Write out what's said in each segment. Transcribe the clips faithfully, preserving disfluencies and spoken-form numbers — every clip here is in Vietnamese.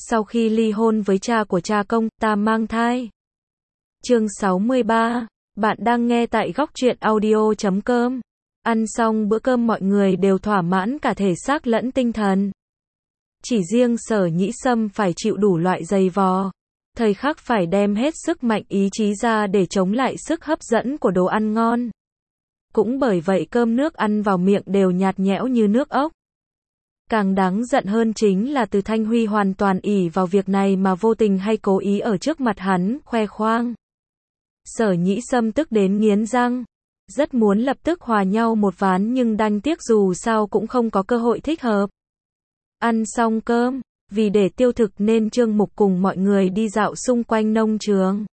Sau khi ly hôn với cha của cha công, ta mang thai. Chương sáu mươi ba. Bạn đang nghe tại góc truyện audio chấm com. Ăn xong bữa cơm mọi người đều thỏa mãn cả thể xác lẫn tinh thần. Chỉ riêng Sở Nhĩ Sâm phải chịu đủ loại giày vò. Thời khắc phải đem hết sức mạnh ý chí ra để chống lại sức hấp dẫn của đồ ăn ngon. Cũng bởi vậy cơm nước ăn vào miệng đều nhạt nhẽo như nước ốc. Càng đáng giận hơn chính là Từ Thanh Huy hoàn toàn ỷ vào việc này mà vô tình hay cố ý ở trước mặt hắn khoe khoang. Sở Nhĩ Sâm tức đến nghiến răng, rất muốn lập tức hòa nhau một ván nhưng đành tiếc dù sao cũng không có cơ hội thích hợp. Ăn xong cơm, vì để tiêu thực nên Trương Mục cùng mọi người đi dạo xung quanh nông trường.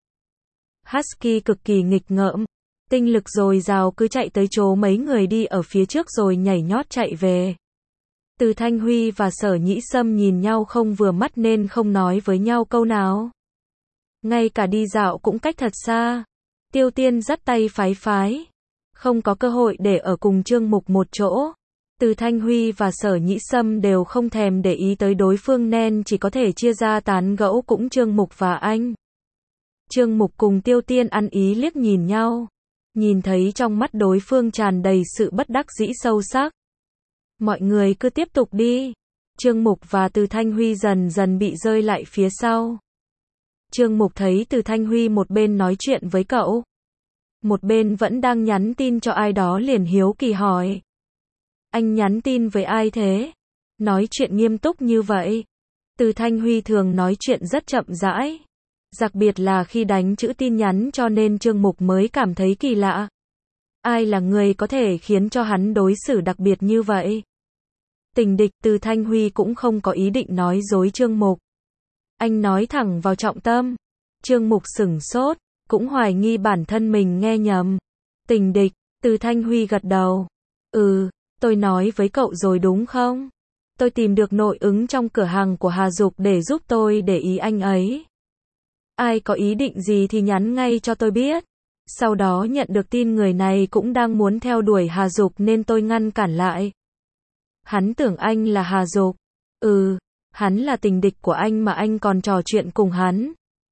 Husky cực kỳ nghịch ngợm, tinh lực dồi dào cứ chạy tới chỗ mấy người đi ở phía trước rồi nhảy nhót chạy về. Từ Thanh Huy và Sở Nhĩ Sâm nhìn nhau không vừa mắt nên không nói với nhau câu nào. Ngay cả đi dạo cũng cách thật xa. Tiêu Tiên dắt tay phái phái. Không có cơ hội để ở cùng Trương Mục một chỗ. Từ Thanh Huy và Sở Nhĩ Sâm đều không thèm để ý tới đối phương nên chỉ có thể chia ra tán gẫu cũng Trương Mục và anh. Trương Mục cùng Tiêu Tiên ăn ý liếc nhìn nhau. Nhìn thấy trong mắt đối phương tràn đầy sự bất đắc dĩ sâu sắc. Mọi người cứ tiếp tục đi. Trương Mục và Từ Thanh Huy dần dần bị rơi lại phía sau. Trương Mục thấy Từ Thanh Huy một bên nói chuyện với cậu, một bên vẫn đang nhắn tin cho ai đó liền hiếu kỳ hỏi. Anh nhắn tin với ai thế? Nói chuyện nghiêm túc như vậy. Từ Thanh Huy thường nói chuyện rất chậm rãi. Đặc biệt là khi đánh chữ tin nhắn cho nên Trương Mục mới cảm thấy kỳ lạ. Ai là người có thể khiến cho hắn đối xử đặc biệt như vậy? Tình địch. Từ Thanh Huy cũng không có ý định nói dối Trương Mục. Anh nói thẳng vào trọng tâm. Trương Mục sửng sốt, cũng hoài nghi bản thân mình nghe nhầm. Tình địch. Từ Thanh Huy gật đầu. Ừ, tôi nói với cậu rồi đúng không? Tôi tìm được nội ứng trong cửa hàng của Hà Dục để giúp tôi để ý anh ấy. Ai có ý định gì thì nhắn ngay cho tôi biết. Sau đó nhận được tin người này cũng đang muốn theo đuổi Hà Dục nên tôi ngăn cản lại. Hắn tưởng anh là Hà Dục. Ừ, hắn là tình địch của anh mà anh còn trò chuyện cùng hắn.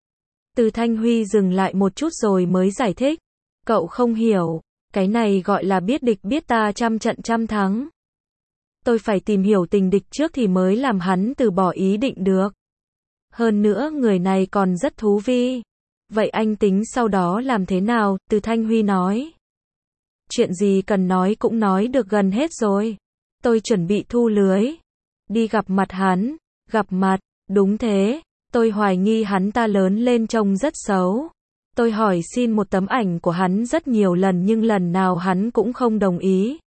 Từ Thanh Huy dừng lại một chút rồi mới giải thích. Cậu không hiểu, cái này gọi là biết địch biết ta trăm trận trăm thắng. Tôi phải tìm hiểu tình địch trước thì mới làm hắn từ bỏ ý định được. Hơn nữa người này còn rất thú vị. Vậy anh tính sau đó làm thế nào? Từ Thanh Huy nói. Chuyện gì cần nói cũng nói được gần hết rồi. Tôi chuẩn bị thu lưới. Đi gặp mặt hắn. Gặp mặt, đúng thế. Tôi hoài nghi hắn ta lớn lên trông rất xấu. Tôi hỏi xin một tấm ảnh của hắn rất nhiều lần nhưng lần nào hắn cũng không đồng ý.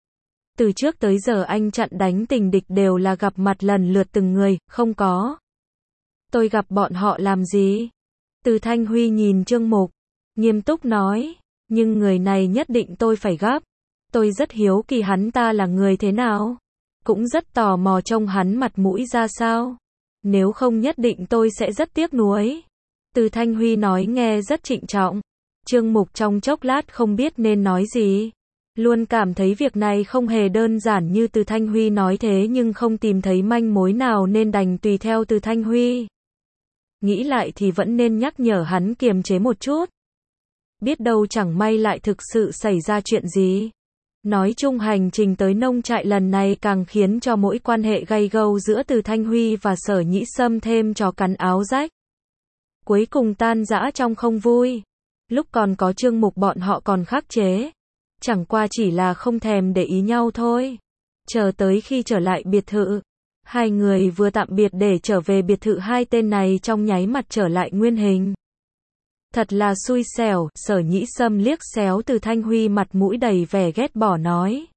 Từ trước tới giờ anh chặn đánh tình địch đều là gặp mặt lần lượt từng người, không có. Tôi gặp bọn họ làm gì? Từ Thanh Huy nhìn Trương Mục, nghiêm túc nói, nhưng người này nhất định tôi phải gấp. Tôi rất hiếu kỳ hắn ta là người thế nào. Cũng rất tò mò trông hắn mặt mũi ra sao. Nếu không nhất định tôi sẽ rất tiếc nuối. Từ Thanh Huy nói nghe rất trịnh trọng. Trương Mục trong chốc lát không biết nên nói gì. Luôn cảm thấy việc này không hề đơn giản như Từ Thanh Huy nói thế nhưng không tìm thấy manh mối nào nên đành tùy theo Từ Thanh Huy. Nghĩ lại thì vẫn nên nhắc nhở hắn kiềm chế một chút. Biết đâu chẳng may lại thực sự xảy ra chuyện gì. Nói chung hành trình tới nông trại lần này càng khiến cho mỗi quan hệ gay gâu giữa Từ Thanh Huy và Sở Nhĩ Sâm thêm chó cắn áo rách. Cuối cùng tan rã trong không vui. Lúc còn có Trương Mục bọn họ còn khắc chế. Chẳng qua chỉ là không thèm để ý nhau thôi. Chờ tới khi trở lại biệt thự. Hai người vừa tạm biệt để trở về biệt thự hai tên này trong nháy mặt trở lại nguyên hình. Thật là xui xẻo, Sở Nhĩ Sâm liếc xéo Từ Thanh Huy mặt mũi đầy vẻ ghét bỏ nói.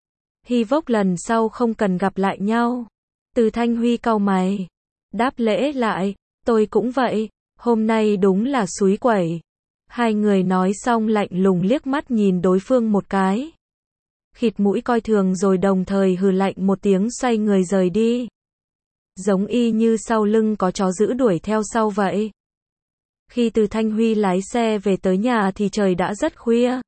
Hy vọng lần sau không cần gặp lại nhau. Từ Thanh Huy cau mày. Đáp lễ lại, tôi cũng vậy, hôm nay đúng là xúi quẩy. Hai người nói xong lạnh lùng liếc mắt nhìn đối phương một cái. Khịt mũi coi thường rồi đồng thời hừ lạnh một tiếng xoay người rời đi. Giống y như sau lưng có chó dữ đuổi theo sau vậy. Khi Từ Thanh Huy lái xe về tới nhà thì trời đã rất khuya.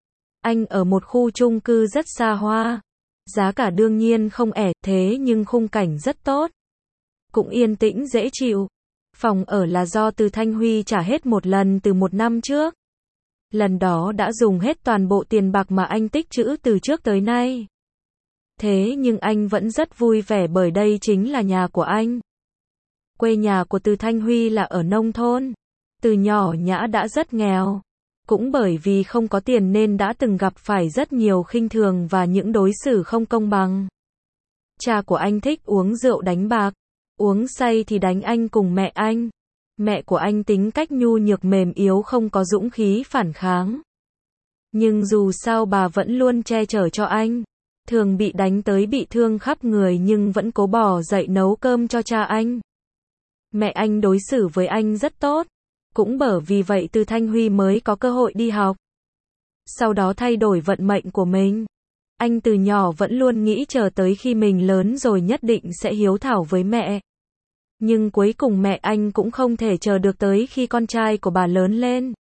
Anh ở một khu chung cư rất xa hoa. Giá cả đương nhiên không ẻ thế nhưng khung cảnh rất tốt. cũng yên tĩnh dễ chịu. Phòng ở là do Từ Thanh Huy trả hết một lần từ một năm trước. Lần đó đã dùng hết toàn bộ tiền bạc mà anh tích trữ từ trước tới nay. Thế nhưng anh vẫn rất vui vẻ bởi đây chính là nhà của anh. Quê nhà của Từ Thanh Huy là ở nông thôn. Từ nhỏ Nhã đã rất nghèo. Cũng bởi vì không có tiền nên đã từng gặp phải rất nhiều khinh thường và những đối xử không công bằng. Cha của anh thích uống rượu đánh bạc. Uống say thì đánh anh cùng mẹ anh. Mẹ của anh tính cách nhu nhược mềm yếu không có dũng khí phản kháng. Nhưng dù sao bà vẫn luôn che chở cho anh. Thường bị đánh tới bị thương khắp người nhưng vẫn cố bò dậy nấu cơm cho cha anh. Mẹ anh đối xử với anh rất tốt. Cũng bởi vì vậy Từ Thanh Huy mới có cơ hội đi học. Sau đó thay đổi vận mệnh của mình. Anh từ nhỏ vẫn luôn nghĩ chờ tới khi mình lớn rồi nhất định sẽ hiếu thảo với mẹ. Nhưng cuối cùng mẹ anh cũng không thể chờ được tới khi con trai của bà lớn lên.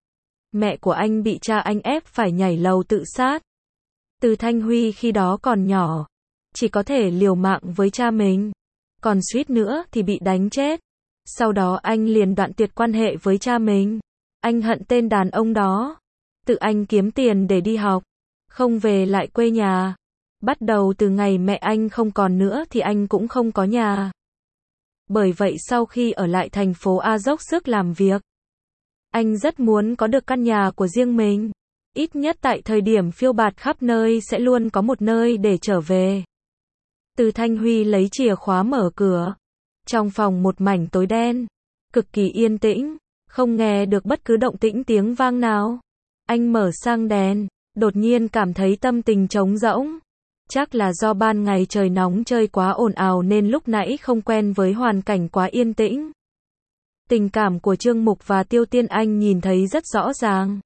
Mẹ của anh bị cha anh ép phải nhảy lầu tự sát. Từ Thanh Huy khi đó còn nhỏ, chỉ có thể liều mạng với cha mình. Còn suýt nữa thì bị đánh chết. Sau đó anh liền đoạn tuyệt quan hệ với cha mình. Anh hận tên đàn ông đó. Tự anh kiếm tiền để đi học. Không về lại quê nhà. Bắt đầu từ ngày mẹ anh không còn nữa thì anh cũng không có nhà. Bởi vậy sau khi ở lại thành phố A dốc sức làm việc. Anh rất muốn có được căn nhà của riêng mình. Ít nhất tại thời điểm phiêu bạt khắp nơi sẽ luôn có một nơi để trở về. Từ Thanh Huy lấy chìa khóa mở cửa. Trong phòng một mảnh tối đen. Cực kỳ yên tĩnh. Không nghe được bất cứ động tĩnh tiếng vang nào. Anh mở sang đèn. Đột nhiên cảm thấy tâm tình trống rỗng. Chắc là do ban ngày trời nóng chơi quá ồn ào nên lúc nãy không quen với hoàn cảnh quá yên tĩnh. Tình cảm của Trương Mục và Tiêu Tiên Anh nhìn thấy rất rõ ràng.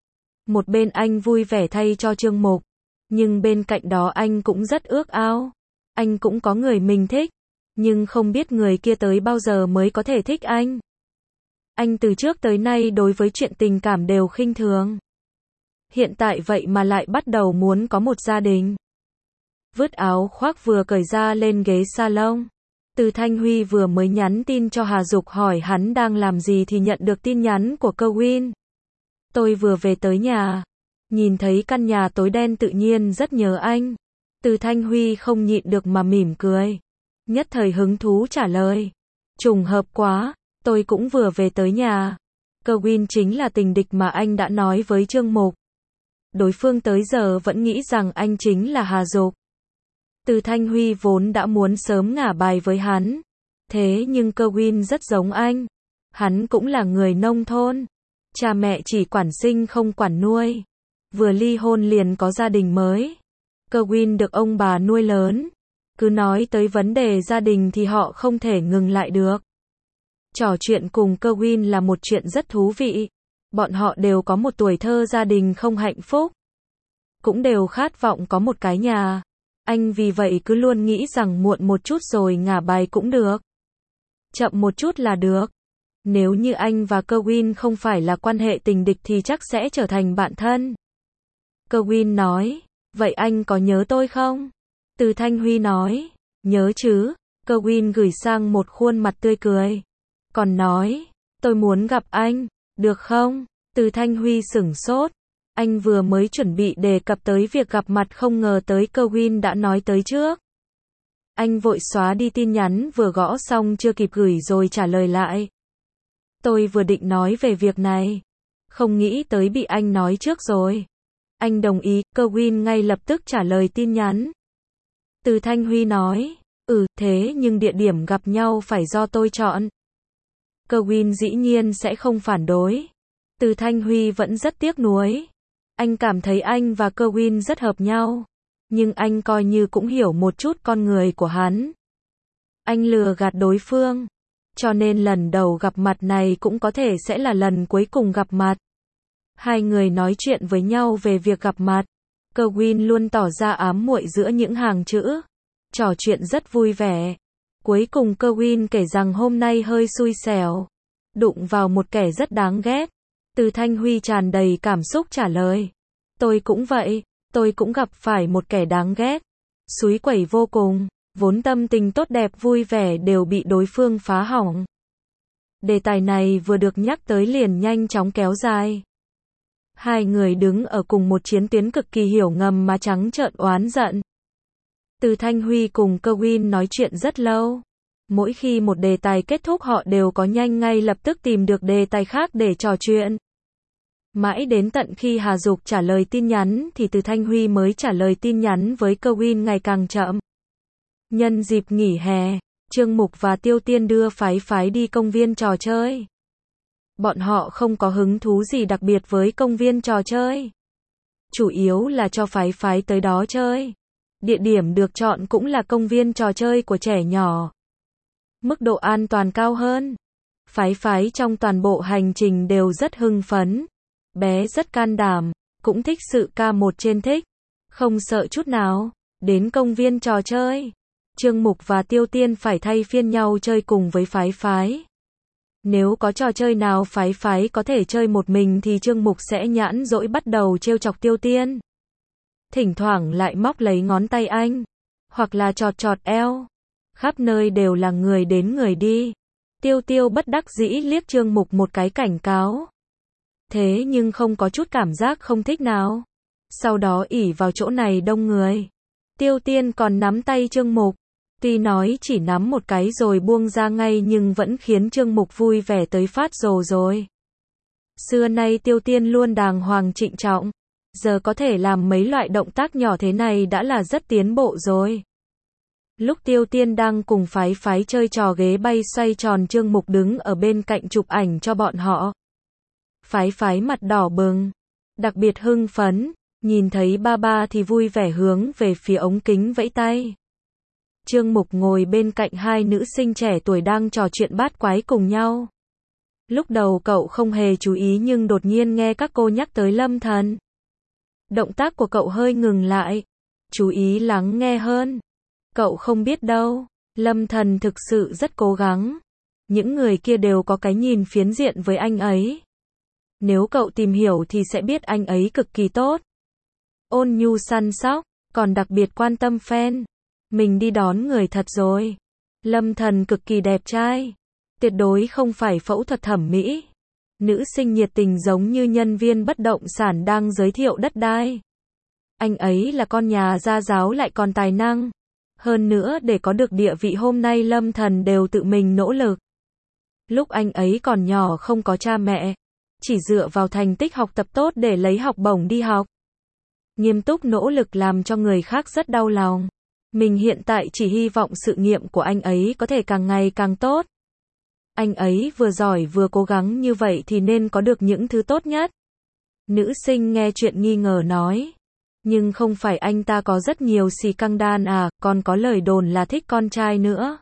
Một bên anh vui vẻ thay cho Trương Mục. Nhưng bên cạnh đó anh cũng rất ước ao. Anh cũng có người mình thích. Nhưng không biết người kia tới bao giờ mới có thể thích anh. Anh từ trước tới nay đối với chuyện tình cảm đều khinh thường. Hiện tại vậy mà lại bắt đầu muốn có một gia đình. Vứt áo khoác vừa cởi ra lên ghế salon. Từ Thanh Huy vừa mới nhắn tin cho Hà Dục hỏi hắn đang làm gì thì nhận được tin nhắn của Kerwin. Tôi vừa về tới nhà. Nhìn thấy căn nhà tối đen tự nhiên rất nhớ anh. Từ Thanh Huy không nhịn được mà mỉm cười. Nhất thời hứng thú trả lời. Trùng hợp quá, tôi cũng vừa về tới nhà. Kerwin chính là tình địch mà anh đã nói với Trương Mục. Đối phương tới giờ vẫn nghĩ rằng anh chính là Hà Dục. Từ Thanh Huy vốn đã muốn sớm ngả bài với hắn. Thế nhưng Kerwin rất giống anh. Hắn cũng là người nông thôn. Cha mẹ chỉ quản sinh không quản nuôi. Vừa ly hôn liền có gia đình mới. Kerwin được ông bà nuôi lớn. Cứ nói tới vấn đề gia đình thì họ không thể ngừng lại được. Trò chuyện cùng Kerwin là một chuyện rất thú vị. Bọn họ đều có một tuổi thơ gia đình không hạnh phúc. Cũng đều khát vọng có một cái nhà. Anh vì vậy cứ luôn nghĩ rằng muộn một chút rồi ngả bài cũng được. Chậm một chút là được. Nếu như anh và Kerwin không phải là quan hệ tình địch thì chắc sẽ trở thành bạn thân. Kerwin nói, vậy anh có nhớ tôi không? Từ Thanh Huy nói, nhớ chứ. Kerwin gửi sang một khuôn mặt tươi cười. Còn nói, tôi muốn gặp anh, được không? Từ Thanh Huy sửng sốt. Anh vừa mới chuẩn bị đề cập tới việc gặp mặt không ngờ tới Kerwin đã nói tới trước. Anh vội xóa đi tin nhắn vừa gõ xong chưa kịp gửi rồi trả lời lại. Tôi vừa định nói về việc này. Không nghĩ tới bị anh nói trước rồi. Anh đồng ý, Kerwin ngay lập tức trả lời tin nhắn. Từ Thanh Huy nói, ừ, thế nhưng địa điểm gặp nhau phải do tôi chọn. Kerwin dĩ nhiên sẽ không phản đối. Từ Thanh Huy vẫn rất tiếc nuối. Anh cảm thấy anh và Kerwin rất hợp nhau. Nhưng anh coi như cũng hiểu một chút con người của hắn. Anh lừa gạt đối phương. Cho nên lần đầu gặp mặt này cũng có thể sẽ là lần cuối cùng gặp mặt. Hai người nói chuyện với nhau về việc gặp mặt. Kerwin luôn tỏ ra ám muội giữa những hàng chữ. Trò chuyện rất vui vẻ. Cuối cùng Kerwin kể rằng hôm nay hơi xui xẻo. Đụng vào một kẻ rất đáng ghét. Từ Thanh Huy tràn đầy cảm xúc trả lời. Tôi cũng vậy. Tôi cũng gặp phải một kẻ đáng ghét. Xúi quẩy vô cùng. Vốn tâm tình tốt đẹp vui vẻ đều bị đối phương phá hỏng. Đề tài này vừa được nhắc tới liền nhanh chóng kéo dài. Hai người đứng ở cùng một chiến tuyến cực kỳ hiểu ngầm mà trắng trợn oán giận. Từ Thanh Huy cùng Kewin nói chuyện rất lâu. Mỗi khi một đề tài kết thúc họ đều có nhanh ngay lập tức tìm được đề tài khác để trò chuyện. Mãi đến tận khi Hà Dục trả lời tin nhắn thì Từ Thanh Huy mới trả lời tin nhắn với Kewin ngày càng chậm. Nhân dịp nghỉ hè, Trương Mục và Tiêu Tiên đưa Phái Phái đi công viên trò chơi. Bọn họ không có hứng thú gì đặc biệt với công viên trò chơi. Chủ yếu là cho Phái Phái tới đó chơi. Địa điểm được chọn cũng là công viên trò chơi của trẻ nhỏ. Mức độ an toàn cao hơn. Phái Phái trong toàn bộ hành trình đều rất hưng phấn. Bé rất can đảm, cũng thích sự ca một trên thích. Không sợ chút nào. Đến công viên trò chơi, Trương Mục và Tiêu Tiên phải thay phiên nhau chơi cùng với Phái Phái. Nếu có trò chơi nào Phái Phái có thể chơi một mình thì Trương Mục sẽ nhãn dỗi bắt đầu trêu chọc Tiêu Tiên. Thỉnh thoảng lại móc lấy ngón tay anh, hoặc là chọt chọt eo. Khắp nơi đều là người đến người đi. Tiêu Tiêu bất đắc dĩ liếc Trương Mục một cái cảnh cáo. Thế nhưng không có chút cảm giác không thích nào. Sau đó ỉ vào chỗ này đông người. Tiêu Tiên còn nắm tay Trương Mục. Tuy nói chỉ nắm một cái rồi buông ra ngay nhưng vẫn khiến Trương Mục vui vẻ tới phát rồ rồi. Xưa nay Tiêu Tiên luôn đàng hoàng trịnh trọng. Giờ có thể làm mấy loại động tác nhỏ thế này đã là rất tiến bộ rồi. Lúc Tiêu Tiên đang cùng Phái Phái chơi trò ghế bay xoay tròn, Trương Mục đứng ở bên cạnh chụp ảnh cho bọn họ. Phái Phái mặt đỏ bừng, đặc biệt hưng phấn, nhìn thấy ba ba thì vui vẻ hướng về phía ống kính vẫy tay. Trương Mục ngồi bên cạnh hai nữ sinh trẻ tuổi đang trò chuyện bát quái cùng nhau. Lúc đầu cậu không hề chú ý nhưng đột nhiên nghe các cô nhắc tới Lâm Thần. Động tác của cậu hơi ngừng lại, chú ý lắng nghe hơn. Cậu không biết đâu, Lâm Thần thực sự rất cố gắng. Những người kia đều có cái nhìn phiến diện với anh ấy. Nếu cậu tìm hiểu thì sẽ biết anh ấy cực kỳ tốt. Ôn nhu săn sóc, còn đặc biệt quan tâm fan. Mình đi đón người thật rồi. Lâm Thần cực kỳ đẹp trai. Tuyệt đối không phải phẫu thuật thẩm mỹ. Nữ sinh nhiệt tình giống như nhân viên bất động sản đang giới thiệu đất đai. Anh ấy là con nhà gia giáo lại còn tài năng. Hơn nữa để có được địa vị hôm nay Lâm Thần đều tự mình nỗ lực. Lúc anh ấy còn nhỏ không có cha mẹ. Chỉ dựa vào thành tích học tập tốt để lấy học bổng đi học. Nghiêm túc nỗ lực làm cho người khác rất đau lòng. Mình hiện tại chỉ hy vọng sự nghiệp của anh ấy có thể càng ngày càng tốt. Anh ấy vừa giỏi vừa cố gắng như vậy thì nên có được những thứ tốt nhất. Nữ sinh nghe chuyện nghi ngờ nói. Nhưng không phải anh ta có rất nhiều xì căng đan à, còn có lời đồn là thích con trai nữa.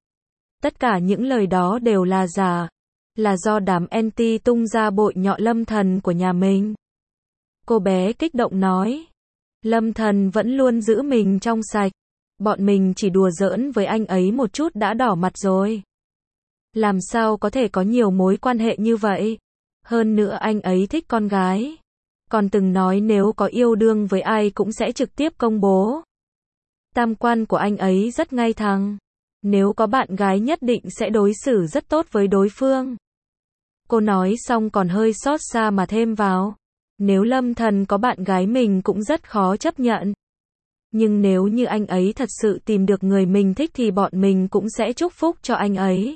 Tất cả những lời đó đều là giả. Là do đám anti tung ra bội nhọ Lâm Thần của nhà mình. Cô bé kích động nói. Lâm Thần vẫn luôn giữ mình trong sạch. Bọn mình chỉ đùa giỡn với anh ấy một chút đã đỏ mặt rồi. Làm sao có thể có nhiều mối quan hệ như vậy? Hơn nữa anh ấy thích con gái. Còn từng nói nếu có yêu đương với ai cũng sẽ trực tiếp công bố. Tam quan của anh ấy rất ngay thẳng. Nếu có bạn gái nhất định sẽ đối xử rất tốt với đối phương. Cô nói xong còn hơi xót xa mà thêm vào. Nếu Lâm Thần có bạn gái mình cũng rất khó chấp nhận. Nhưng nếu như anh ấy thật sự tìm được người mình thích thì bọn mình cũng sẽ chúc phúc cho anh ấy.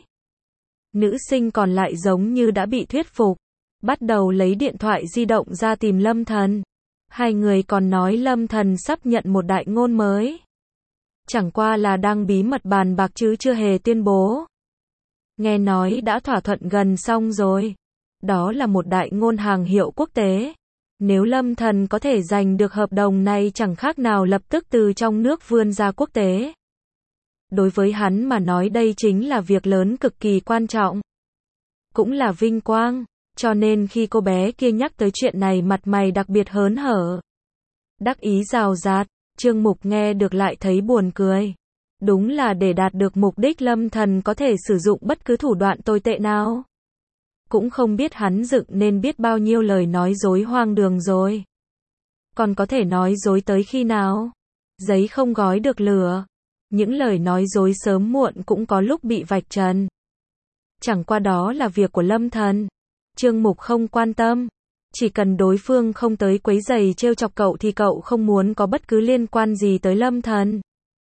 Nữ sinh còn lại giống như đã bị thuyết phục. Bắt đầu lấy điện thoại di động ra tìm Lâm Thần. Hai người còn nói Lâm Thần sắp nhận một đại ngôn mới. Chẳng qua là đang bí mật bàn bạc chứ chưa hề tuyên bố. Nghe nói đã thỏa thuận gần xong rồi. Đó là một đại ngôn hàng hiệu quốc tế. Nếu Lâm Thần có thể giành được hợp đồng này chẳng khác nào lập tức từ trong nước vươn ra quốc tế. Đối với hắn mà nói đây chính là việc lớn cực kỳ quan trọng. Cũng là vinh quang. Cho nên khi cô bé kia nhắc tới chuyện này mặt mày đặc biệt hớn hở. Đắc ý rào rạt, Trương Mục nghe được lại thấy buồn cười. Đúng là để đạt được mục đích Lâm Thần có thể sử dụng bất cứ thủ đoạn tồi tệ nào. Cũng không biết hắn dựng nên biết bao nhiêu lời nói dối hoang đường rồi. Còn có thể nói dối tới khi nào? Giấy không gói được lửa. Những lời nói dối sớm muộn cũng có lúc bị vạch trần. Chẳng qua đó là việc của Lâm Thần. Trương Mục không quan tâm. Chỉ cần đối phương không tới quấy rầy trêu chọc cậu thì cậu không muốn có bất cứ liên quan gì tới Lâm Thần.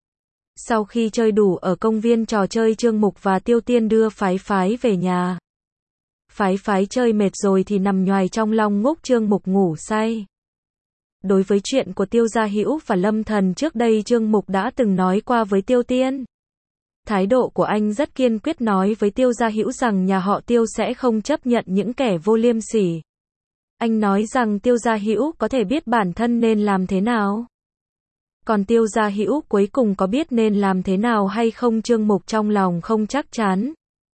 Sau khi chơi đủ ở công viên trò chơi, Trương Mục và Tiêu Tiên đưa Phái Phái về nhà. Phái Phái chơi mệt rồi thì nằm nhoài trong lòng ngúc, Trương Mục ngủ say. Đối với chuyện của Tiêu Gia Hữu và Lâm Thần trước đây, Trương Mục đã từng nói qua với Tiêu Tiên. Thái độ của anh rất kiên quyết, nói với Tiêu Gia Hữu rằng nhà họ Tiêu sẽ không chấp nhận những kẻ vô liêm sỉ. Anh nói rằng Tiêu Gia Hữu có thể biết bản thân nên làm thế nào. Còn Tiêu Gia Hữu cuối cùng có biết nên làm thế nào hay không, Trương Mục trong lòng không chắc chắn.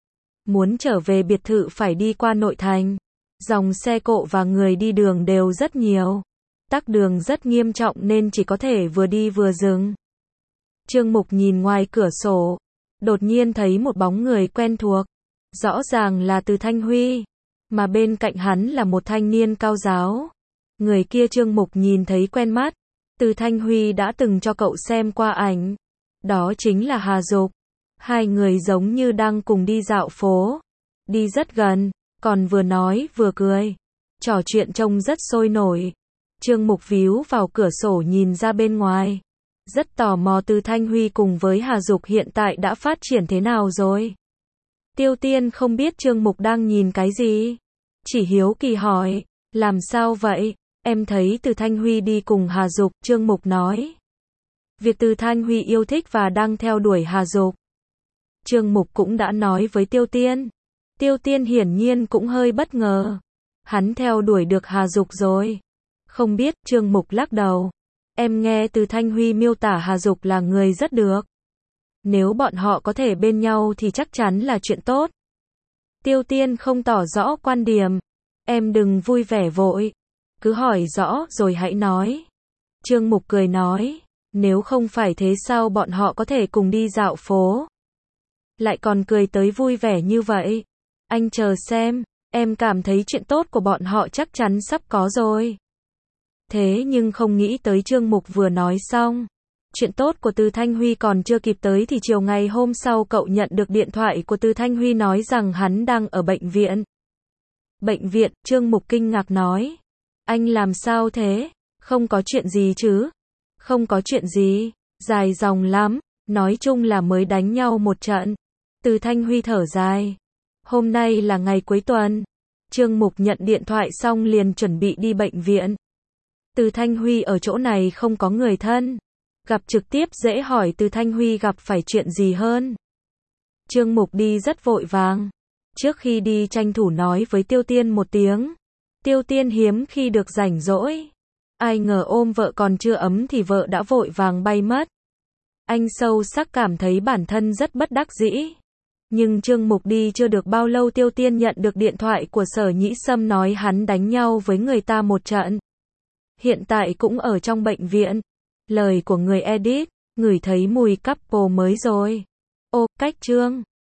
Muốn trở về biệt thự phải đi qua nội thành. Dòng xe cộ và người đi đường đều rất nhiều. Tắc đường rất nghiêm trọng nên chỉ có thể vừa đi vừa dừng. Trương Mục nhìn ngoài cửa sổ. Đột nhiên thấy một bóng người quen thuộc. Rõ ràng là Từ Thanh Huy. Mà bên cạnh hắn là một thanh niên cao giáo. Người kia Trương Mục nhìn thấy quen mắt. Từ Thanh Huy đã từng cho cậu xem qua ảnh. Đó chính là Hà Dục. Hai người giống như đang cùng đi dạo phố. Đi rất gần, còn vừa nói vừa cười. Trò chuyện trông rất sôi nổi. Trương Mục víu vào cửa sổ nhìn ra bên ngoài. Rất tò mò Từ Thanh Huy cùng với Hà Dục hiện tại đã phát triển thế nào rồi. Tiêu Tiên không biết Trương Mục đang nhìn cái gì. Chỉ hiếu kỳ hỏi, làm sao vậy? Em thấy Từ Thanh Huy đi cùng Hà Dục, Trương Mục nói. Việc Từ Thanh Huy yêu thích và đang theo đuổi Hà Dục. Trương Mục cũng đã nói với Tiêu Tiên. Tiêu Tiên hiển nhiên cũng hơi bất ngờ. Hắn theo đuổi được Hà Dục rồi. Không biết, Trương Mục lắc đầu. Em nghe Từ Thanh Huy miêu tả Hà Dục là người rất được. Nếu bọn họ có thể bên nhau thì chắc chắn là chuyện tốt. Tiêu Tiên không tỏ rõ quan điểm. Em đừng vui vẻ vội. Cứ hỏi rõ rồi hãy nói. Trương Mục cười nói. Nếu không phải thế sao bọn họ có thể cùng đi dạo phố. Lại còn cười tới vui vẻ như vậy. Anh chờ xem. Em cảm thấy chuyện tốt của bọn họ chắc chắn sắp có rồi. Thế nhưng không nghĩ tới Trương Mục vừa nói xong. Chuyện tốt của Từ Thanh Huy còn chưa kịp tới thì chiều ngày hôm sau cậu nhận được điện thoại của Từ Thanh Huy nói rằng hắn đang ở bệnh viện. Bệnh viện, Trương Mục kinh ngạc nói. Anh làm sao thế? Không có chuyện gì chứ? Không có chuyện gì, dài dòng lắm, nói chung là mới đánh nhau một trận. Từ Thanh Huy thở dài. Hôm nay là ngày cuối tuần. Trương Mục nhận điện thoại xong liền chuẩn bị đi bệnh viện. Từ Thanh Huy ở chỗ này không có người thân. Gặp trực tiếp dễ hỏi Từ Thanh Huy gặp phải chuyện gì hơn. Trương Mục đi rất vội vàng. Trước khi đi tranh thủ nói với Tiêu Tiên một tiếng. Tiêu Tiên hiếm khi được rảnh rỗi. Ai ngờ ôm vợ còn chưa ấm thì vợ đã vội vàng bay mất. Anh sâu sắc cảm thấy bản thân rất bất đắc dĩ. Nhưng Trương Mục đi chưa được bao lâu Tiêu Tiên nhận được điện thoại của Sở Nhĩ Sâm nói hắn đánh nhau với người ta một trận. Hiện tại cũng ở trong bệnh viện. Lời của người edit, ngửi thấy mùi couple mới rồi. Ô, cách Trương.